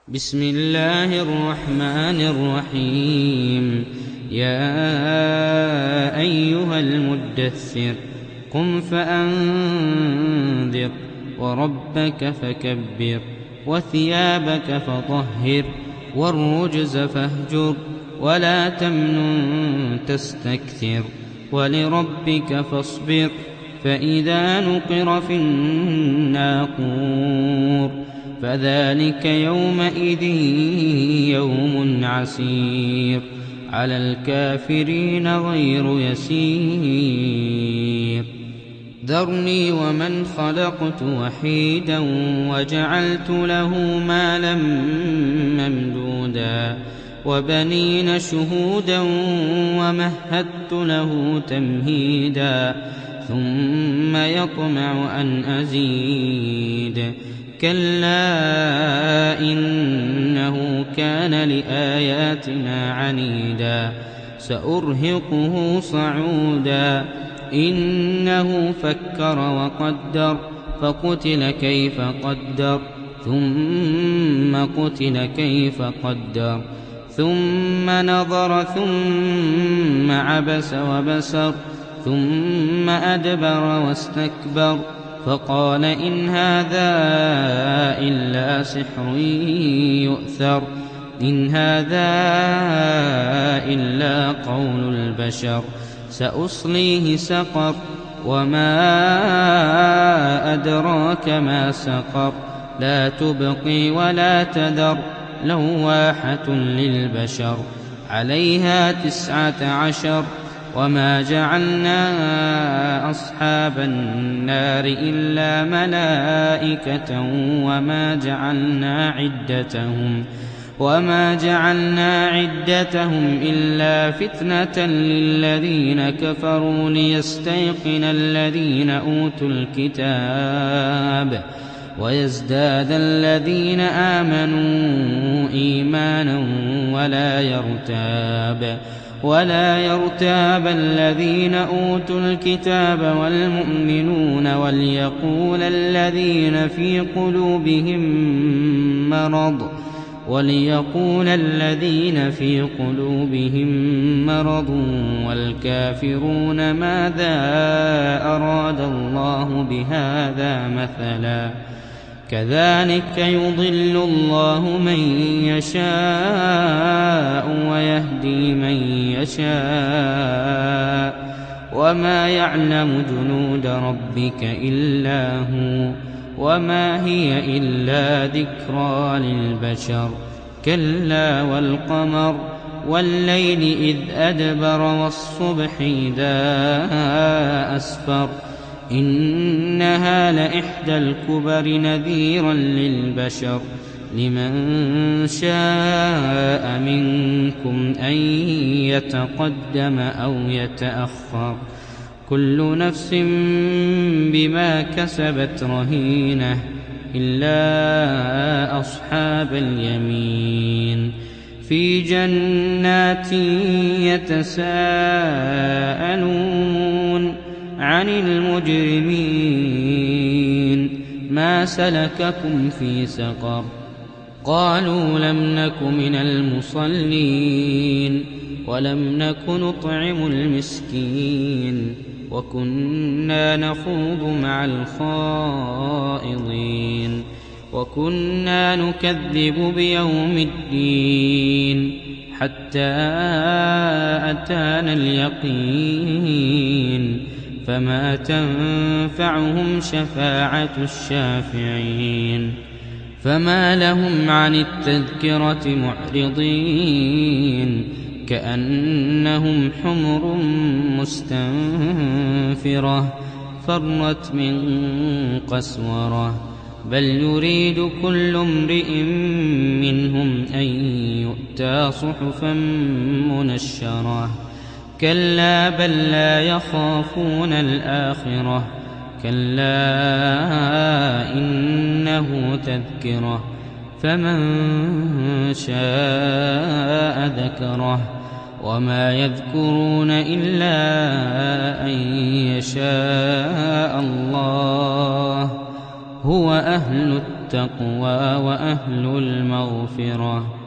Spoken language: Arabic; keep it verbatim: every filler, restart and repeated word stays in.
بسم الله الرحمن الرحيم. يا أيها المدثر قم فأنذر وربك فكبر وثيابك فطهر والرجز فاهجر ولا تمنن تستكثر ولربك فاصبر فإذا نقر في الناقور فذلك يومئذ يوم عسير على الكافرين غير يسير. ذرني ومن خلقت وحيدا وجعلت له مالا ممدودا وبنين شهودا ومهدت له تمهيدا ثم يطمع أن أزيد كلا إنه كان لآياتنا عنيدا سأرهقه صعودا إنه فكر وقدر فقتل كيف قدر ثم قتل كيف قدر ثم نظر ثم عبس وبسر ثم أدبر واستكبر فقال إن هذا إلا سحر يؤثر إن هذا إلا قول البشر سأصليه سقر وما أدراك ما سقر لا تبقي ولا تذر لواحة للبشر عليها تسعة عشر وما جعلنا أصحاب النار إلا ملائكة وما جعلنا عدتهم وما جعلنا عدتهم إلا فتنة للذين كفروا ليستيقن الذين أوتوا الكتاب ويزداد الذين آمنوا إيمانا ولا يرتاب ولا يرتاب الذين أوتوا الكتاب والمؤمنون وليقول الذين في قلوبهم مرض وليقول الذين في قلوبهم مرض والكافرون ماذا أراد الله بهذا مثلا كذلك يضل الله من يشاء ويهدي من يشاء وما يعلم جنود ربك إلا هو وما هي إلا ذكرى للبشر كلا والقمر والليل إذ أدبر والصبح إذا أسفر إنها لإحدى الكبر نذيرا للبشر لمن شاء منكم أن يتقدم أو يتأخر كل نفس بما كسبت رهينة إلا أصحاب اليمين في جنات يتساءلون عن المجرمين ما سلككم في سقر قالوا لم نك من المصلين ولم نك نطعم المسكين وكنا نخوض مع الخائضين وكنا نكذب بيوم الدين حتى أتانا اليقين فما تنفعهم شفاعة الشافعين فما لهم عن التذكرة معرضين كأنهم حمر مستنفرة فرت من قسورة بل يريد كل امرئ منهم أن يؤتى صحفا منشرة كلا بل لا يخافون الآخرة كلا إنه تذكرة فمن شاء ذكره وما يذكرون إلا أن يشاء الله هو أهل التقوى وأهل المغفرة.